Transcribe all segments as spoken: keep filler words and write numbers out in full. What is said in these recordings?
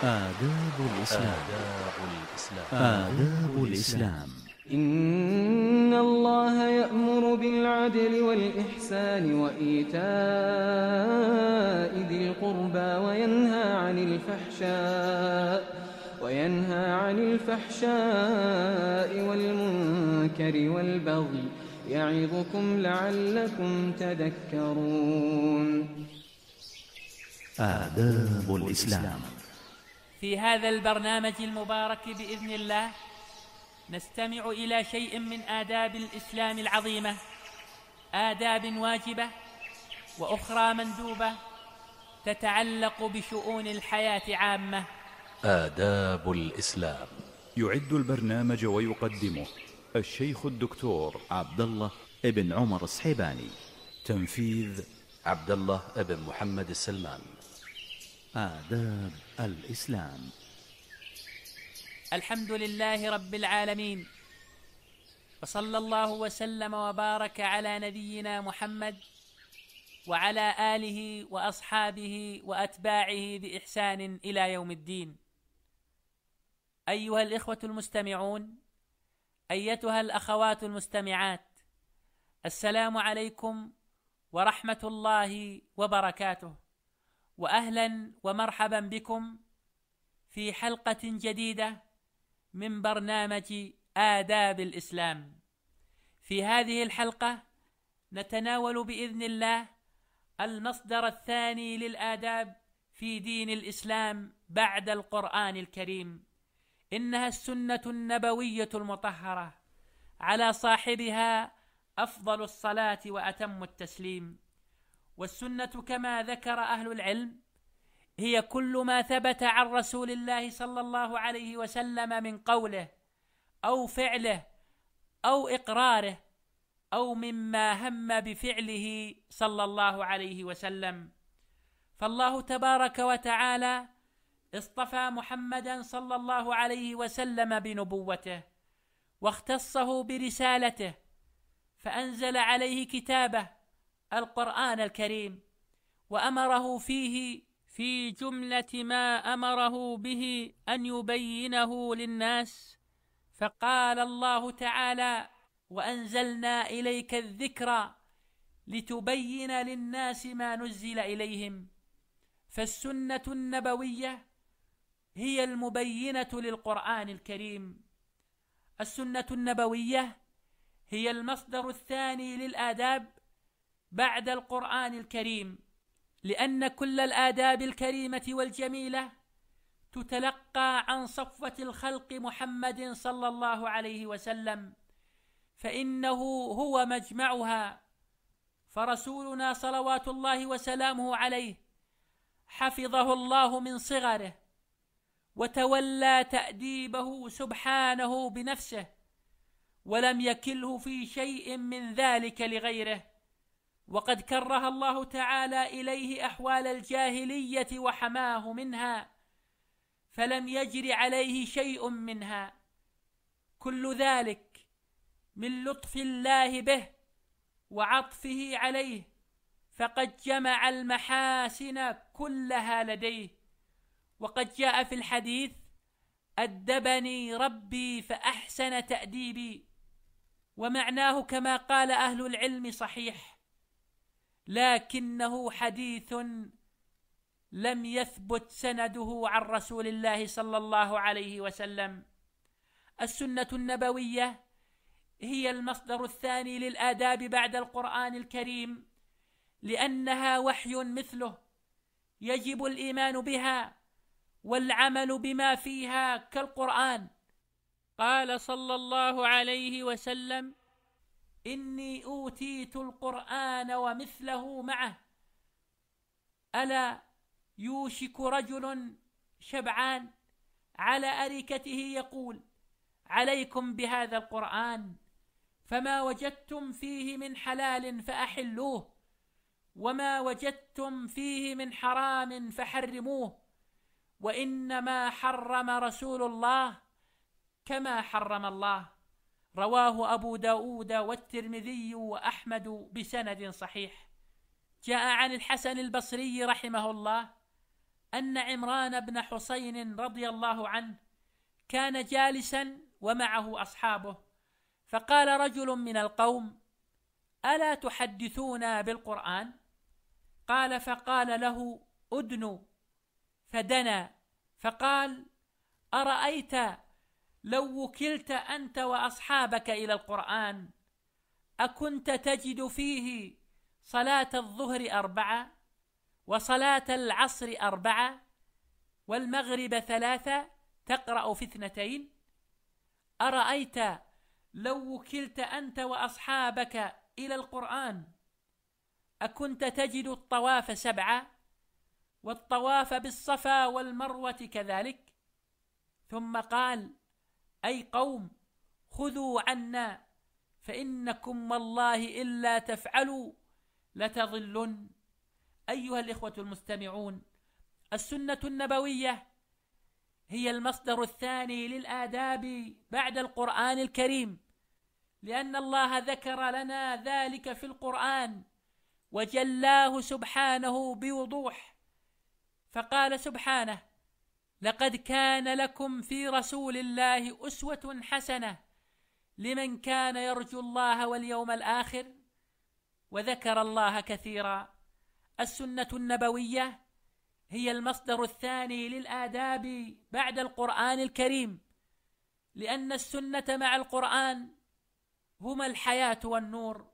آداب الإسلام. آداب الإسلام. آداب الإسلام. إن الله يأمر بالعدل والإحسان وإيتاء ذي القربى وينهى عن الفحشاء وينهى عن الفحشاء والمنكر والبغي يعظكم لعلكم تذكرون. آداب الإسلام. في هذا البرنامج المبارك بإذن الله نستمع إلى شيء من آداب الإسلام العظيمة، آداب واجبة وأخرى مندوبة تتعلق بشؤون الحياة عامة. آداب الإسلام. يعد البرنامج ويقدمه الشيخ الدكتور عبد الله ابن عمر الصحيباني. تنفيذ عبد الله ابن محمد السلمان. آداب الإسلام. الحمد لله رب العالمين، وصلى الله وسلم وبارك على نبينا محمد وعلى آله وأصحابه وأتباعه بإحسان إلى يوم الدين. أيها الإخوة المستمعون، أيتها الأخوات المستمعات، السلام عليكم ورحمة الله وبركاته، وأهلا ومرحبا بكم في حلقة جديدة من برنامج آداب الإسلام. في هذه الحلقة نتناول بإذن الله المصدر الثاني للآداب في دين الإسلام بعد القرآن الكريم، إنها السنة النبوية المطهرة، على صاحبها أفضل الصلاة وأتم التسليم. والسنة كما ذكر أهل العلم هي كل ما ثبت عن رسول الله صلى الله عليه وسلم من قوله أو فعله أو إقراره أو مما هم بفعله صلى الله عليه وسلم. فالله تبارك وتعالى اصطفى محمدا صلى الله عليه وسلم بنبوته، واختصه برسالته، فأنزل عليه كتابه القرآن الكريم، وأمره فيه في جملة ما أمره به أن يبينه للناس، فقال الله تعالى: وأنزلنا إليك الذكر لتبين للناس ما نزل إليهم. فالسنة النبوية هي المبينة للقرآن الكريم. السنة النبوية هي المصدر الثاني للآداب بعد القرآن الكريم، لأن كل الآداب الكريمة والجميلة تتلقى عن صفوة الخلق محمد صلى الله عليه وسلم، فإنه هو مجمعها. فرسولنا صلوات الله وسلامه عليه حفظه الله من صغره، وتولى تأديبه سبحانه بنفسه، ولم يكله في شيء من ذلك لغيره، وقد كره الله تعالى إليه أحوال الجاهلية وحماه منها، فلم يجر عليه شيء منها. كل ذلك من لطف الله به وعطفه عليه، فقد جمع المحاسن كلها لديه. وقد جاء في الحديث: أدبني ربي فأحسن تأديبي. ومعناه كما قال أهل العلم صحيح، لكنه حديث لم يثبت سنده عن رسول الله صلى الله عليه وسلم. السنة النبوية هي المصدر الثاني للآداب بعد القرآن الكريم، لأنها وحي مثله، يجب الإيمان بها والعمل بما فيها كالقرآن. قال صلى الله عليه وسلم: إني أوتيت القرآن ومثله معه. ألا يوشك رجل شبعان على أريكته يقول: عليكم بهذا القرآن، فما وجدتم فيه من حلال فأحلوه، وما وجدتم فيه من حرام فحرموه، وإنما حرم رسول الله كما حرم الله. رواه أبو داود والترمذي وأحمد بسند صحيح. جاء عن الحسن البصري رحمه الله أن عمران بن حسين رضي الله عنه كان جالسا ومعه أصحابه، فقال رجل من القوم: ألا تحدثونا بالقرآن؟ قال: فقال له: أدنوا، فدنا فقال: أرأيت لو وكلت أنت وأصحابك إلى القرآن أكنت تجد فيه صلاة الظهر أربعة، وصلاة العصر أربعة، والمغرب ثلاثة، تقرأ في اثنتين؟ أرأيت لو وكلت أنت وأصحابك إلى القرآن أكنت تجد الطواف سبعة، والطواف بالصفا والمروة كذلك؟ ثم قال: أي قوم، خذوا عنا فإنكم والله إلا تفعلوا لتضلن. أيها الإخوة المستمعون، السنة النبوية هي المصدر الثاني للآداب بعد القرآن الكريم، لأن الله ذكر لنا ذلك في القرآن وجلاه سبحانه بوضوح، فقال سبحانه: لقد كان لكم في رسول الله أسوة حسنة لمن كان يرجو الله واليوم الآخر، وذكر الله كثيرا. السنة النبوية هي المصدر الثاني للآداب بعد القرآن الكريم، لأن السنة مع القرآن هما الحياة والنور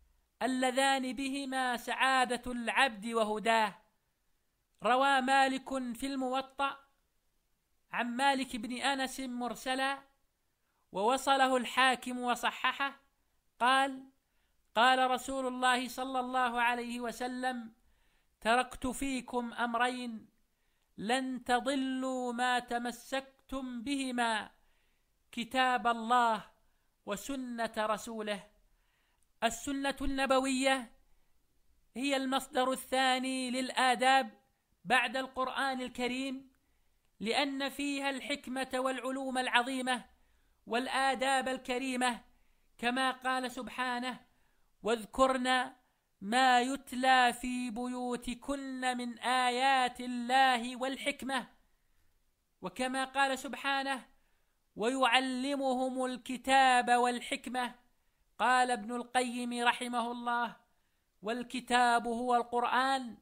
اللذان بهما سعادة العبد وهداه. روى مالك في الموطأ عن مالك بن أنس مرسلا، ووصله الحاكم وصححه، قال: قال رسول الله صلى الله عليه وسلم: تركت فيكم أمرين لن تضلوا ما تمسكتم بهما، كتاب الله وسنة رسوله. السنة النبوية هي المصدر الثاني للآداب بعد القرآن الكريم، لأن فيها الحكمة والعلوم العظيمة والآداب الكريمة، كما قال سبحانه: واذكرن ما يتلى في بيوتكن من آيات الله والحكمة، وكما قال سبحانه: ويعلمهم الكتاب والحكمة. قال ابن القيم رحمه الله: والكتاب هو القرآن،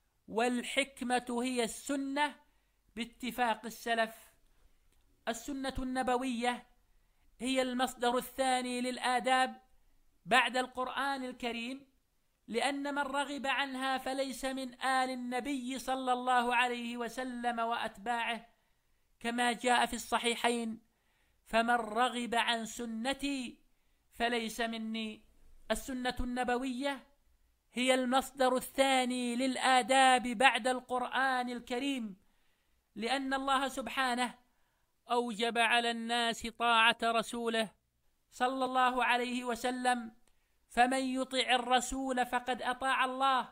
والحكمة هي السنة باتفاق السلف. السنة النبوية هي المصدر الثاني للآداب بعد القرآن الكريم، لأن من رغب عنها فليس من آل النبي صلى الله عليه وسلم وأتباعه، كما جاء في الصحيحين: فمن رغب عن سنتي فليس مني. السنة النبوية هي المصدر الثاني للآداب بعد القرآن الكريم، لأن الله سبحانه أوجب على الناس طاعة رسوله صلى الله عليه وسلم، فمن يطع الرسول فقد أطاع الله،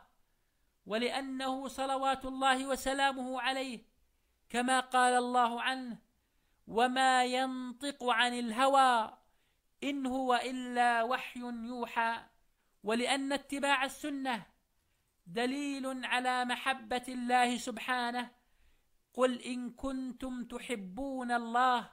ولأنه صلوات الله وسلامه عليه كما قال الله عنه: وما ينطق عن الهوى إن هو إلا وحي يوحى. ولأن اتباع السنة دليل على محبة الله سبحانه: قل إن كنتم تحبون الله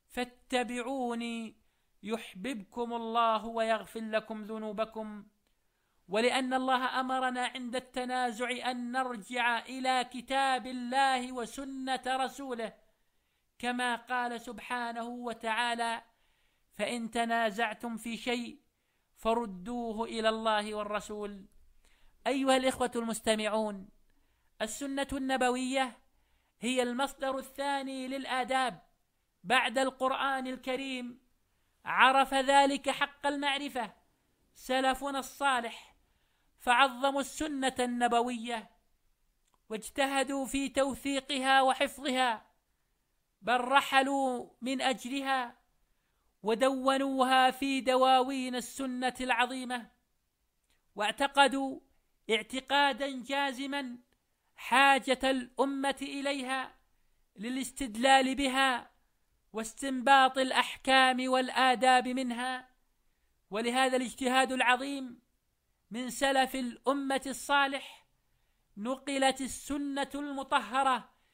فاتبعوني يحببكم الله ويغفر لكم ذنوبكم. ولأن الله أمرنا عند التنازع أن نرجع إلى كتاب الله وسنة رسوله، كما قال سبحانه وتعالى: فإن تنازعتم في شيء فردوه إلى الله والرسول. أيها الإخوة المستمعون، السنة النبوية هي المصدر الثاني للآداب بعد القرآن الكريم. عرف ذلك حق المعرفة سلفنا الصالح، فعظموا السنة النبوية واجتهدوا في توثيقها وحفظها، بل رحلوا من أجلها ودونوها في دواوين السنة العظيمة، واعتقدوا اعتقادا جازما حاجة الأمة إليها للاستدلال بها واستنباط الأحكام والآداب منها. ولهذا الاجتهاد العظيم من سلف الأمة الصالح نقلت السنة المطهرة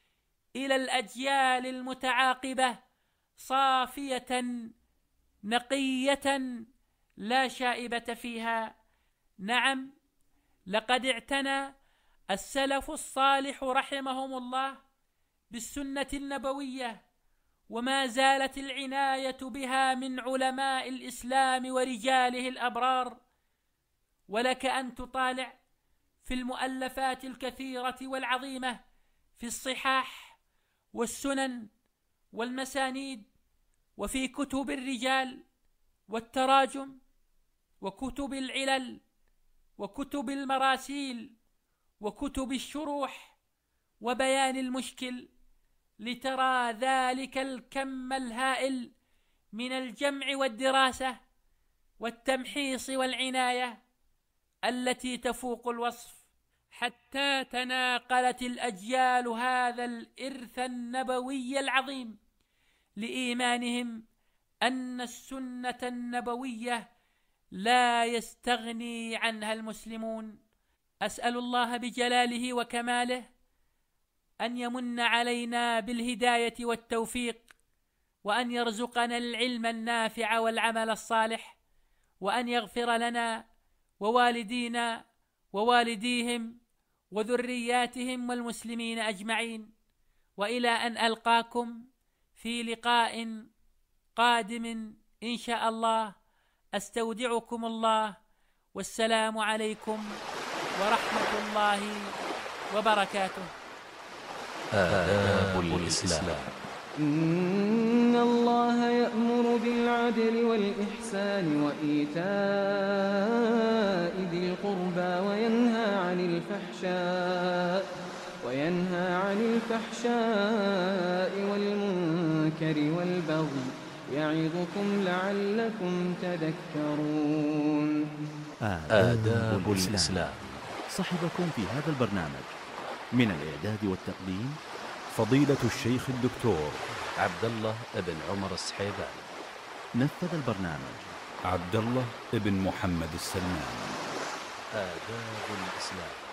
إلى الأجيال المتعاقبة صافية نقية لا شائبة فيها. نعم، لقد اعتنى السلف الصالح رحمهم الله بالسنة النبوية، وما زالت العناية بها من علماء الإسلام ورجاله الأبرار. ولك أن تطالع في المؤلفات الكثيرة والعظيمة في الصحاح والسنن والمسانيد، وفي كتب الرجال والتراجم، وكتب العلل، وكتب المراسيل، وكتب الشروح، وبيان المشكل، لترى ذلك الكم الهائل من الجمع والدراسة والتمحيص والعناية التي تفوق الوصف، حتى تناقلت الأجيال هذا الإرث النبوي العظيم لإيمانهم أن السنة النبوية لا يستغني عنها المسلمون. أسأل الله بجلاله وكماله أن يمن علينا بالهداية والتوفيق، وأن يرزقنا العلم النافع والعمل الصالح، وأن يغفر لنا ووالدينا ووالديهم وذرياتهم والمسلمين أجمعين. وإلى أن ألقاكم في لقاء قادم إن شاء الله، أستودعكم الله، والسلام عليكم ورحمة الله وبركاته. آداب الإسلام. إن الله يأمر بالعدل والإحسان وإيتاء ذي القربى وينهى عن الفحشاء وينهى عن الفحشاء والمنكر والبغي يعظكم لعلكم تذكرون. آداب الإسلام. صحبكم في هذا البرنامج من الإعداد والتقديم فضيلة الشيخ الدكتور عبد الله بن عمر السحيباني. نفذ البرنامج عبد الله بن محمد السلمان. آداب الإسلام.